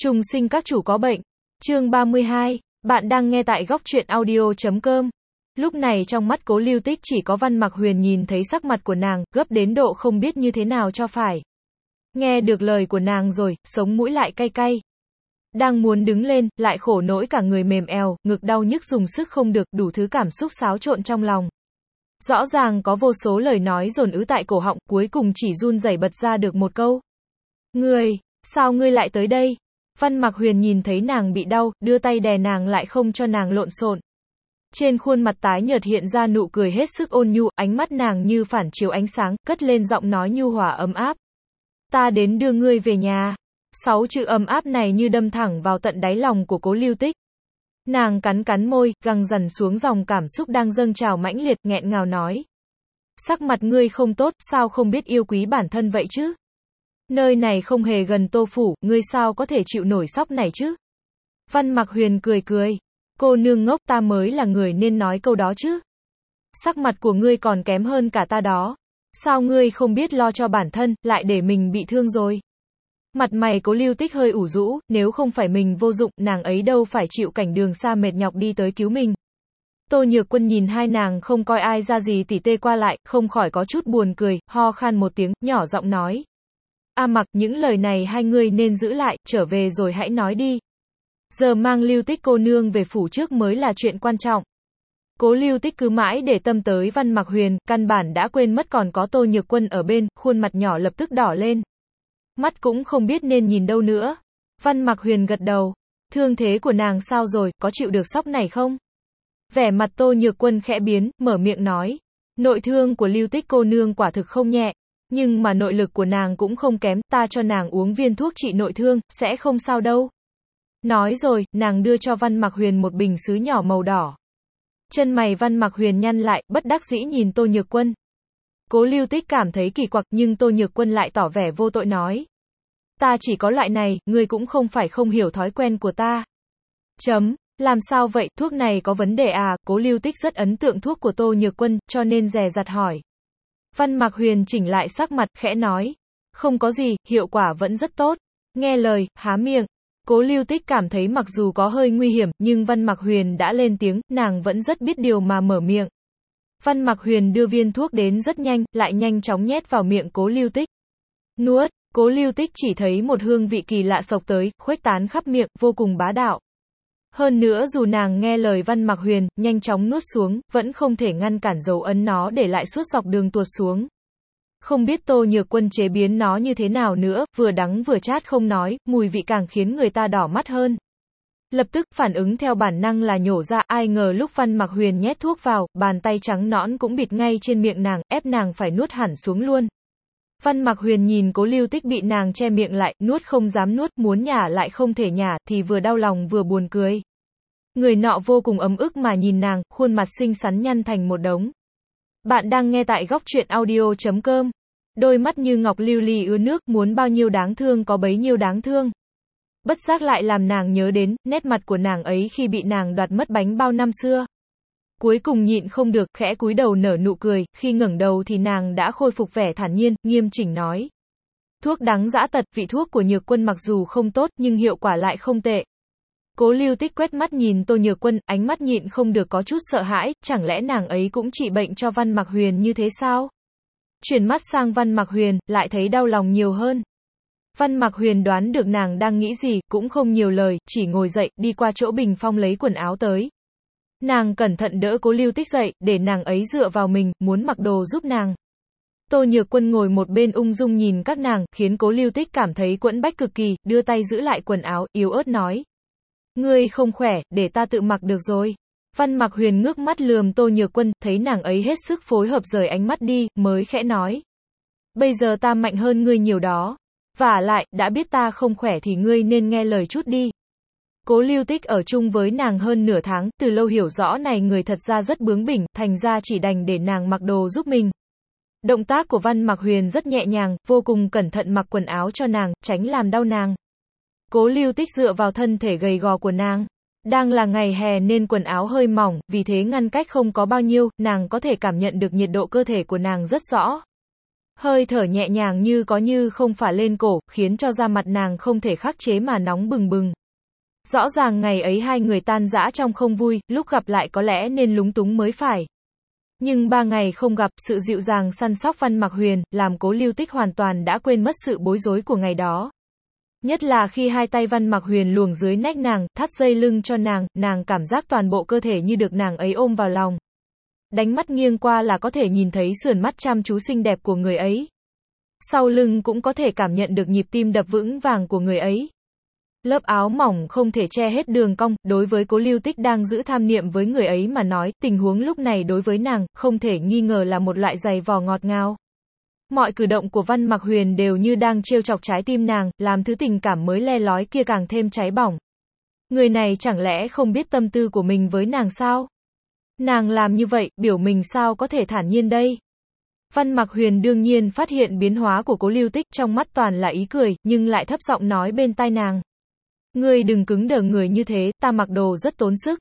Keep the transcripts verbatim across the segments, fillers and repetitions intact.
Trùng sinh các chủ có bệnh. Chương ba mươi hai. Bạn đang nghe tại góc truyện audio chấm com. Lúc này trong mắt Cố Lưu Tích chỉ có Văn Mặc Huyền, nhìn thấy sắc mặt của nàng, gấp đến độ không biết như thế nào cho phải. Nghe được lời của nàng rồi, sống mũi lại cay cay. Đang muốn đứng lên, lại khổ nỗi cả người mềm eo, ngực đau nhức dùng sức không được, đủ thứ cảm xúc xáo trộn trong lòng. Rõ ràng có vô số lời nói dồn ứ tại cổ họng, cuối cùng chỉ run rẩy bật ra được một câu. Ngươi, sao ngươi lại tới đây? Văn Mặc Huyền nhìn thấy nàng bị đau, đưa tay đè nàng lại không cho nàng lộn xộn. Trên khuôn mặt tái nhợt hiện ra nụ cười hết sức ôn nhu, ánh mắt nàng như phản chiếu ánh sáng, cất lên giọng nói nhu hòa ấm áp. Ta đến đưa ngươi về nhà. Sáu chữ ấm áp này như đâm thẳng vào tận đáy lòng của Cố Lưu Tích. Nàng cắn cắn môi, găng dần xuống dòng cảm xúc đang dâng trào mãnh liệt, nghẹn ngào nói. Sắc mặt ngươi không tốt, sao không biết yêu quý bản thân vậy chứ? Nơi này không hề gần Tô phủ, ngươi sao có thể chịu nổi sóc này chứ? Văn Mặc Huyền cười cười. Cô nương ngốc, ta mới là người nên nói câu đó chứ. Sắc mặt của ngươi còn kém hơn cả ta đó. Sao ngươi không biết lo cho bản thân, lại để mình bị thương rồi? Mặt mày Cố Lưu Tích hơi ủ rũ, nếu không phải mình vô dụng, nàng ấy đâu phải chịu cảnh đường xa mệt nhọc đi tới cứu mình. Tô Nhược Quân nhìn hai nàng không coi ai ra gì tỉ tê qua lại, không khỏi có chút buồn cười, ho khan một tiếng, nhỏ giọng nói. A Mặc, những lời này hai ngươi nên giữ lại, trở về rồi hãy nói đi. Giờ mang Lưu Tích cô nương về phủ trước mới là chuyện quan trọng. Cố Lưu Tích cứ mãi để tâm tới Văn Mặc Huyền, căn bản đã quên mất còn có Tô Nhược Quân ở bên, khuôn mặt nhỏ lập tức đỏ lên. Mắt cũng không biết nên nhìn đâu nữa. Văn Mặc Huyền gật đầu. Thương thế của nàng sao rồi, có chịu được sóc này không? Vẻ mặt Tô Nhược Quân khẽ biến, mở miệng nói. Nội thương của Lưu Tích cô nương quả thực không nhẹ. Nhưng mà nội lực của nàng cũng không kém, ta cho nàng uống viên thuốc trị nội thương, sẽ không sao đâu. Nói rồi, nàng đưa cho Văn Mặc Huyền một bình sứ nhỏ màu đỏ. Chân mày Văn Mặc Huyền nhăn lại, bất đắc dĩ nhìn Tô Nhược Quân. Cố Lưu Tích cảm thấy kỳ quặc, nhưng Tô Nhược Quân lại tỏ vẻ vô tội nói. Ta chỉ có loại này, ngươi cũng không phải không hiểu thói quen của ta. Chấm, làm sao vậy, thuốc này có vấn đề à? Cố Lưu Tích rất ấn tượng thuốc của Tô Nhược Quân, cho nên dè dặt hỏi. Văn Mặc Huyền chỉnh lại sắc mặt, khẽ nói. Không có gì, hiệu quả vẫn rất tốt. Nghe lời, há miệng. Cố Lưu Tích cảm thấy mặc dù có hơi nguy hiểm, nhưng Văn Mặc Huyền đã lên tiếng, nàng vẫn rất biết điều mà mở miệng. Văn Mặc Huyền đưa viên thuốc đến rất nhanh, lại nhanh chóng nhét vào miệng Cố Lưu Tích. Nuốt, Cố Lưu Tích chỉ thấy một hương vị kỳ lạ xộc tới, khuếch tán khắp miệng, vô cùng bá đạo. Hơn nữa dù nàng nghe lời Văn Mặc Huyền, nhanh chóng nuốt xuống, vẫn không thể ngăn cản dấu ấn nó để lại suốt dọc đường tuột xuống. Không biết Tô Nhược Quân chế biến nó như thế nào nữa, vừa đắng vừa chát không nói, mùi vị càng khiến người ta đỏ mắt hơn. Lập tức, phản ứng theo bản năng là nhổ ra, ai ngờ lúc Văn Mặc Huyền nhét thuốc vào, bàn tay trắng nõn cũng bịt ngay trên miệng nàng, ép nàng phải nuốt hẳn xuống luôn. Văn Mặc Huyền nhìn Cố Lưu Tích bị nàng che miệng lại, nuốt không dám nuốt, muốn nhả lại không thể nhả, thì vừa đau lòng vừa buồn cười. Người nọ vô cùng ấm ức mà nhìn nàng, khuôn mặt xinh xắn nhăn thành một đống. Bạn đang nghe tại góc truyện audio chấm com. Đôi mắt như ngọc lưu ly ứa nước, muốn bao nhiêu đáng thương có bấy nhiêu đáng thương. Bất giác lại làm nàng nhớ đến nét mặt của nàng ấy khi bị nàng đoạt mất bánh bao năm xưa. Cuối cùng nhịn không được, khẽ cúi đầu nở nụ cười, khi ngẩng đầu thì nàng đã khôi phục vẻ thản nhiên, nghiêm chỉnh nói. Thuốc đắng dã tật, vị thuốc của Nhược Quân mặc dù không tốt, nhưng hiệu quả lại không tệ. Cố Lưu Tích quét mắt nhìn Tô Nhược Quân, ánh mắt nhịn không được có chút sợ hãi, chẳng lẽ nàng ấy cũng trị bệnh cho Văn Mặc Huyền như thế sao? Chuyển mắt sang Văn Mặc Huyền, lại thấy đau lòng nhiều hơn. Văn Mặc Huyền đoán được nàng đang nghĩ gì, cũng không nhiều lời, chỉ ngồi dậy, đi qua chỗ bình phong lấy quần áo tới. Nàng cẩn thận đỡ Cố Lưu Tích dậy, để nàng ấy dựa vào mình, muốn mặc đồ giúp nàng. Tô Nhược Quân ngồi một bên ung dung nhìn các nàng, khiến Cố Lưu Tích cảm thấy quẫn bách cực kỳ, đưa tay giữ lại quần áo, yếu ớt nói. Ngươi không khỏe, để ta tự mặc được rồi. Văn Mặc Huyền ngước mắt lườm Tô Nhược Quân, thấy nàng ấy hết sức phối hợp rời ánh mắt đi, mới khẽ nói. Bây giờ ta mạnh hơn ngươi nhiều đó. Vả lại, đã biết ta không khỏe thì ngươi nên nghe lời chút đi. Cố Lưu Tích ở chung với nàng hơn nửa tháng, từ lâu hiểu rõ này người thật ra rất bướng bỉnh, thành ra chỉ đành để nàng mặc đồ giúp mình. Động tác của Văn Mặc Huyền rất nhẹ nhàng, vô cùng cẩn thận mặc quần áo cho nàng, tránh làm đau nàng. Cố Lưu Tích dựa vào thân thể gầy gò của nàng. Đang là ngày hè nên quần áo hơi mỏng, vì thế ngăn cách không có bao nhiêu, nàng có thể cảm nhận được nhiệt độ cơ thể của nàng rất rõ. Hơi thở nhẹ nhàng như có như không phả lên cổ, khiến cho da mặt nàng không thể khắc chế mà nóng bừng bừng. Rõ ràng ngày ấy hai người tan rã trong không vui, lúc gặp lại có lẽ nên lúng túng mới phải. Nhưng ba ngày không gặp, sự dịu dàng săn sóc Văn Mặc Huyền, làm Cố Lưu Tích hoàn toàn đã quên mất sự bối rối của ngày đó. Nhất là khi hai tay Văn Mặc Huyền luồng dưới nách nàng, thắt dây lưng cho nàng, nàng cảm giác toàn bộ cơ thể như được nàng ấy ôm vào lòng. Đánh mắt nghiêng qua là có thể nhìn thấy sườn mắt chăm chú xinh đẹp của người ấy. Sau lưng cũng có thể cảm nhận được nhịp tim đập vững vàng của người ấy. Lớp áo mỏng không thể che hết đường cong, đối với Cố Lưu Tích đang giữ tham niệm với người ấy mà nói, tình huống lúc này đối với nàng, không thể nghi ngờ là một loại giày vò ngọt ngào. Mọi cử động của Văn Mặc Huyền đều như đang trêu chọc trái tim nàng, làm thứ tình cảm mới le lói kia càng thêm cháy bỏng. Người này chẳng lẽ không biết tâm tư của mình với nàng sao? Nàng làm như vậy, biểu mình sao có thể thản nhiên đây? Văn Mặc Huyền đương nhiên phát hiện biến hóa của Cố Lưu Tích, trong mắt toàn là ý cười, nhưng lại thấp giọng nói bên tai nàng. Ngươi đừng cứng đờ người như thế, ta mặc đồ rất tốn sức.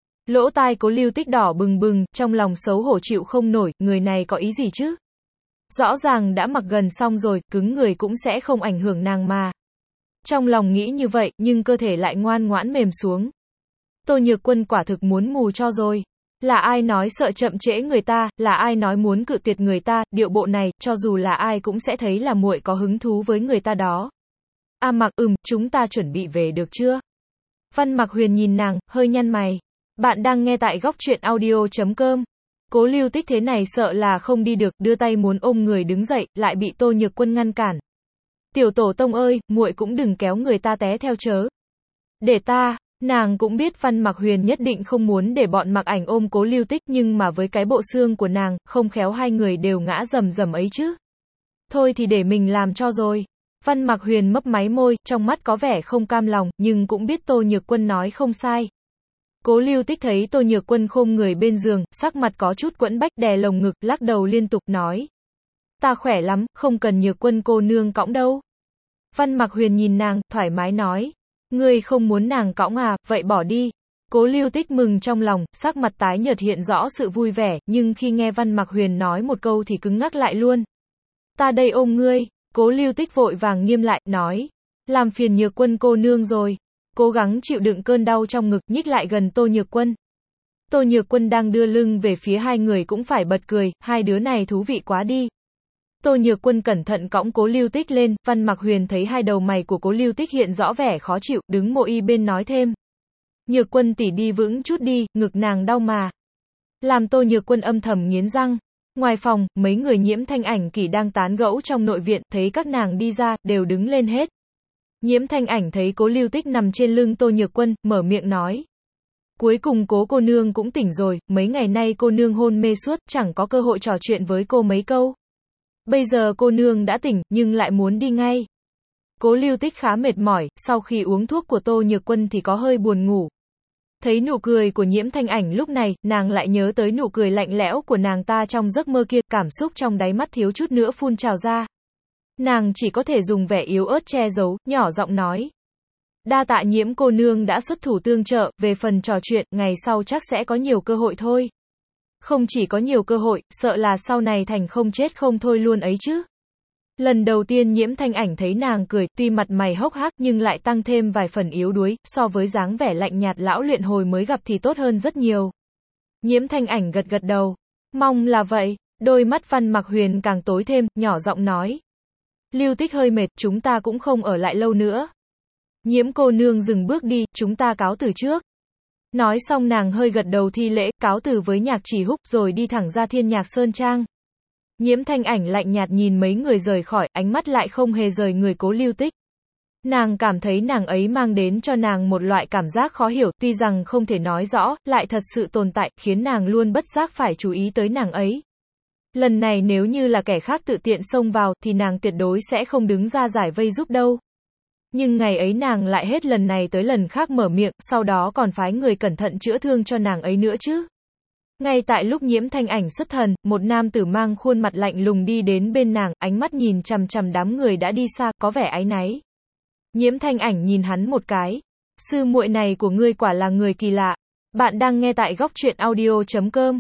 Lỗ tai Cố Lưu Tích đỏ bừng bừng, trong lòng xấu hổ chịu không nổi, người này có ý gì chứ? Rõ ràng đã mặc gần xong rồi, cứng người cũng sẽ không ảnh hưởng nàng mà. Trong lòng nghĩ như vậy, nhưng cơ thể lại ngoan ngoãn mềm xuống. Tô Nhược Quân quả thực muốn mù cho rồi. Là ai nói sợ chậm trễ người ta, là ai nói muốn cự tuyệt người ta, điệu bộ này, cho dù là ai cũng sẽ thấy là muội có hứng thú với người ta đó. A Mặc, ừm, chúng ta chuẩn bị về được chưa? Văn Mặc Huyền nhìn nàng, hơi nhăn mày. Bạn đang nghe tại góc truyện audio chấm com. Cố Lưu Tích thế này sợ là không đi được, đưa tay muốn ôm người đứng dậy, lại bị Tô Nhược Quân ngăn cản. Tiểu tổ tông ơi, muội cũng đừng kéo người ta té theo chớ. Để ta, nàng cũng biết Văn Mặc Huyền nhất định không muốn để bọn Mặc Ảnh ôm Cố Lưu Tích, nhưng mà với cái bộ xương của nàng, không khéo hai người đều ngã rầm rầm ấy chứ. Thôi thì để mình làm cho rồi. Văn Mặc Huyền mấp máy môi, trong mắt có vẻ không cam lòng, nhưng cũng biết Tô Nhược Quân nói không sai. Cố Lưu Tích thấy Tô Nhược Quân khom người bên giường, sắc mặt có chút quẫn bách, đè lồng ngực, lắc đầu liên tục nói. Ta khỏe lắm, không cần Nhược Quân cô nương cõng đâu. Văn Mặc Huyền nhìn nàng, thoải mái nói. Ngươi không muốn nàng cõng à, vậy bỏ đi. Cố Lưu Tích mừng trong lòng, sắc mặt tái nhợt hiện rõ sự vui vẻ, nhưng khi nghe Văn Mặc Huyền nói một câu thì cứng ngắc lại luôn. Ta đây ôm ngươi. Cố Lưu Tích vội vàng nghiêm lại, nói. Làm phiền Nhược Quân cô nương rồi. Cố gắng chịu đựng cơn đau trong ngực, nhích lại gần Tô Nhược Quân. Tô Nhược Quân đang đưa lưng về phía hai người cũng phải bật cười, hai đứa này thú vị quá đi. Tô Nhược Quân cẩn thận cõng Cố Lưu Tích lên, Văn Mặc Huyền thấy hai đầu mày của Cố Lưu Tích hiện rõ vẻ khó chịu, đứng mộ y bên nói thêm. Nhược Quân tỉ đi vững chút đi, ngực nàng đau mà. Làm Tô Nhược Quân âm thầm nghiến răng. Ngoài phòng, mấy người Nhiễm Thanh Ảnh Kỷ đang tán gẫu trong nội viện, thấy các nàng đi ra, đều đứng lên hết. Nhiễm Thanh Ảnh thấy Cố Lưu Tích nằm trên lưng Tô Nhược Quân, mở miệng nói. Cuối cùng Cố cô nương cũng tỉnh rồi, mấy ngày nay cô nương hôn mê suốt, chẳng có cơ hội trò chuyện với cô mấy câu. Bây giờ cô nương đã tỉnh, nhưng lại muốn đi ngay. Cố Lưu Tích khá mệt mỏi, sau khi uống thuốc của Tô Nhược Quân thì có hơi buồn ngủ. Thấy nụ cười của Nhiễm Thanh Ảnh lúc này, nàng lại nhớ tới nụ cười lạnh lẽo của nàng ta trong giấc mơ kia, cảm xúc trong đáy mắt thiếu chút nữa phun trào ra. Nàng chỉ có thể dùng vẻ yếu ớt che giấu, nhỏ giọng nói. Đa tạ Nhiễm cô nương đã xuất thủ tương trợ, về phần trò chuyện, ngày sau chắc sẽ có nhiều cơ hội thôi. Không chỉ có nhiều cơ hội, sợ là sau này thành không chết không thôi luôn ấy chứ. Lần đầu tiên Nhiễm Thanh Ảnh thấy nàng cười, tuy mặt mày hốc hác nhưng lại tăng thêm vài phần yếu đuối, so với dáng vẻ lạnh nhạt lão luyện hồi mới gặp thì tốt hơn rất nhiều. Nhiễm Thanh Ảnh gật gật đầu. Mong là vậy. Đôi mắt Văn Mặc Huyền càng tối thêm, nhỏ giọng nói. Lưu Tích hơi mệt, chúng ta cũng không ở lại lâu nữa. Nhiễm cô nương dừng bước đi, chúng ta cáo từ trước. Nói xong nàng hơi gật đầu thi lễ, cáo từ với Nhạc Chỉ Húc rồi đi thẳng ra Thiên Nhạc Sơn Trang. Nhiễm Thanh Ảnh lạnh nhạt nhìn mấy người rời khỏi, ánh mắt lại không hề rời người Cố Lưu Tích. Nàng cảm thấy nàng ấy mang đến cho nàng một loại cảm giác khó hiểu, tuy rằng không thể nói rõ, lại thật sự tồn tại, khiến nàng luôn bất giác phải chú ý tới nàng ấy. Lần này nếu như là kẻ khác tự tiện xông vào, thì nàng tuyệt đối sẽ không đứng ra giải vây giúp đâu. Nhưng ngày ấy nàng lại hết lần này tới lần khác mở miệng, sau đó còn phái người cẩn thận chữa thương cho nàng ấy nữa chứ. Ngay tại lúc Nhiễm Thanh Ảnh xuất thần, một nam tử mang khuôn mặt lạnh lùng đi đến bên nàng, ánh mắt nhìn chằm chằm đám người đã đi xa, có vẻ áy náy. Nhiễm Thanh Ảnh nhìn hắn một cái. Sư muội này của ngươi quả là người kỳ lạ. Bạn đang nghe tại góc truyện audio chấm com.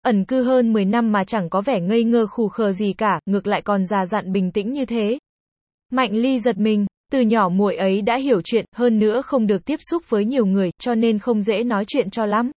Ẩn cư hơn mười năm mà chẳng có vẻ ngây ngơ khù khờ gì cả, ngược lại còn già dặn bình tĩnh như thế. Mạnh Ly giật mình, từ nhỏ muội ấy đã hiểu chuyện, hơn nữa không được tiếp xúc với nhiều người, cho nên không dễ nói chuyện cho lắm.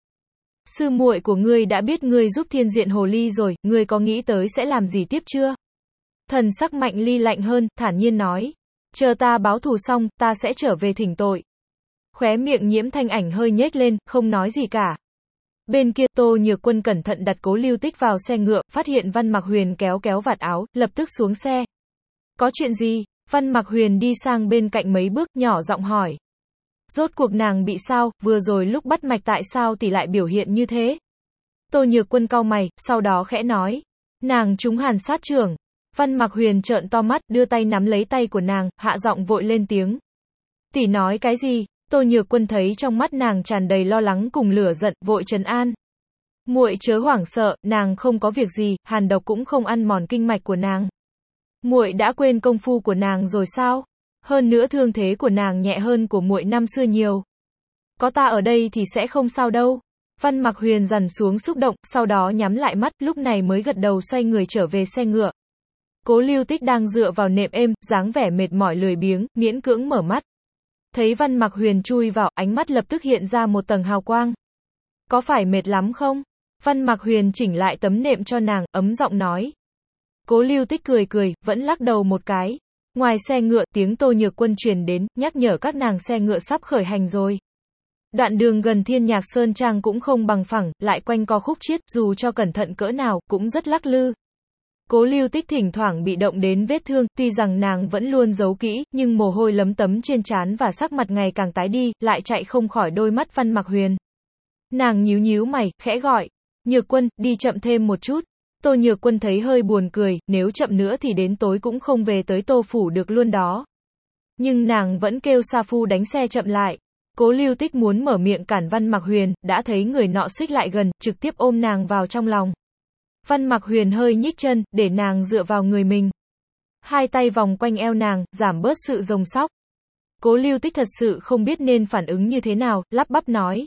Sư muội của ngươi đã biết ngươi giúp Thiên Diện Hồ Ly rồi, ngươi có nghĩ tới sẽ làm gì tiếp chưa? Thần sắc Mạnh Ly lạnh hơn, thản nhiên nói. Chờ ta báo thù xong, ta sẽ trở về thỉnh tội. Khóe miệng Nhiễm Thanh Ảnh hơi nhếch lên, không nói gì cả. Bên kia, Tô Nhược Quân cẩn thận đặt Cố Lưu Tích vào xe ngựa, phát hiện Văn Mặc Huyền kéo kéo vạt áo, lập tức xuống xe. Có chuyện gì? Văn Mặc Huyền đi sang bên cạnh mấy bước, nhỏ giọng hỏi. Rốt cuộc nàng bị sao, vừa rồi lúc bắt mạch tại sao tỷ lại biểu hiện như thế? Tô Nhược Quân cau mày, sau đó khẽ nói. Nàng trúng hàn sát trưởng. Văn Mặc Huyền trợn to mắt, đưa tay nắm lấy tay của nàng, hạ giọng vội lên tiếng. Tỷ nói cái gì? Tô Nhược Quân thấy trong mắt nàng tràn đầy lo lắng cùng lửa giận, vội trấn an. Muội chớ hoảng sợ, nàng không có việc gì, hàn độc cũng không ăn mòn kinh mạch của nàng. Muội đã quên công phu của nàng rồi sao? Hơn nữa thương thế của nàng nhẹ hơn của muội năm xưa nhiều. Có ta ở đây thì sẽ không sao đâu. Văn Mặc Huyền dằn xuống xúc động, sau đó nhắm lại mắt, lúc này mới gật đầu xoay người trở về xe ngựa. Cố Lưu Tích đang dựa vào nệm êm, dáng vẻ mệt mỏi lười biếng, miễn cưỡng mở mắt. Thấy Văn Mặc Huyền chui vào, ánh mắt lập tức hiện ra một tầng hào quang. Có phải mệt lắm không? Văn Mặc Huyền chỉnh lại tấm nệm cho nàng, ấm giọng nói. Cố Lưu Tích cười cười, vẫn lắc đầu một cái. Ngoài xe ngựa, tiếng Tô Nhược Quân truyền đến, nhắc nhở các nàng xe ngựa sắp khởi hành rồi. Đoạn đường gần Thiên Nhạc Sơn Trang cũng không bằng phẳng, lại quanh co khúc chiết, dù cho cẩn thận cỡ nào, cũng rất lắc lư. Cố Lưu Tích thỉnh thoảng bị động đến vết thương, tuy rằng nàng vẫn luôn giấu kỹ, nhưng mồ hôi lấm tấm trên trán và sắc mặt ngày càng tái đi, lại chạy không khỏi đôi mắt Văn Mặc Huyền. Nàng nhíu nhíu mày, khẽ gọi. Nhược Quân, đi chậm thêm một chút. Tô Nhược Quân thấy hơi buồn cười, nếu chậm nữa thì đến tối cũng không về tới Tô Phủ được luôn đó. Nhưng nàng vẫn kêu Sa Phu đánh xe chậm lại. Cố Lưu Tích muốn mở miệng cản Văn Mặc Huyền, đã thấy người nọ xích lại gần, trực tiếp ôm nàng vào trong lòng. Văn Mặc Huyền hơi nhích chân, để nàng dựa vào người mình. Hai tay vòng quanh eo nàng, giảm bớt sự rồng sóc. Cố Lưu Tích thật sự không biết nên phản ứng như thế nào, lắp bắp nói.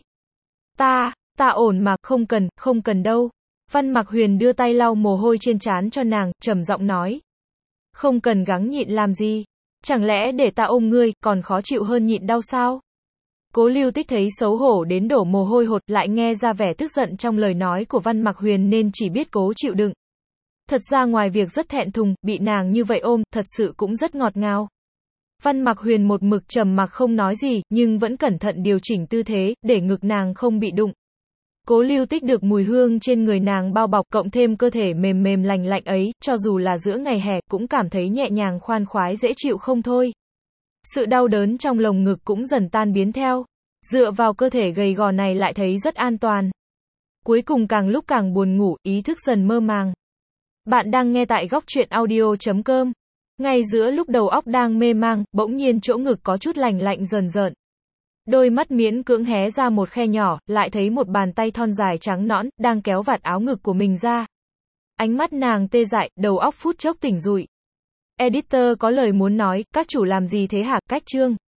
Ta, ta ổn mà, không cần, không cần đâu. Văn Mặc Huyền đưa tay lau mồ hôi trên trán cho nàng, trầm giọng nói. Không cần gắng nhịn làm gì. Chẳng lẽ để ta ôm ngươi, còn khó chịu hơn nhịn đau sao? Cố Lưu Tích thấy xấu hổ đến đổ mồ hôi hột, lại nghe ra vẻ tức giận trong lời nói của Văn Mặc Huyền nên chỉ biết cố chịu đựng. Thật ra ngoài việc rất thẹn thùng, bị nàng như vậy ôm, thật sự cũng rất ngọt ngào. Văn Mặc Huyền một mực trầm mặc không nói gì, nhưng vẫn cẩn thận điều chỉnh tư thế, để ngực nàng không bị đụng. Cố Lưu Tích được mùi hương trên người nàng bao bọc, cộng thêm cơ thể mềm mềm lành lạnh ấy, cho dù là giữa ngày hè, cũng cảm thấy nhẹ nhàng khoan khoái dễ chịu không thôi. Sự đau đớn trong lồng ngực cũng dần tan biến theo. Dựa vào cơ thể gầy gò này lại thấy rất an toàn. Cuối cùng càng lúc càng buồn ngủ, ý thức dần mơ màng. Bạn đang nghe tại góc truyện audio chấm com. Ngay giữa lúc đầu óc đang mê mang, bỗng nhiên chỗ ngực có chút lạnh lạnh rờn rợn. Đôi mắt miễn cưỡng hé ra một khe nhỏ, lại thấy một bàn tay thon dài trắng nõn, đang kéo vạt áo ngực của mình ra. Ánh mắt nàng tê dại, đầu óc phút chốc tỉnh rụi. Editor có lời muốn nói, các chủ làm gì thế hả, cách chương.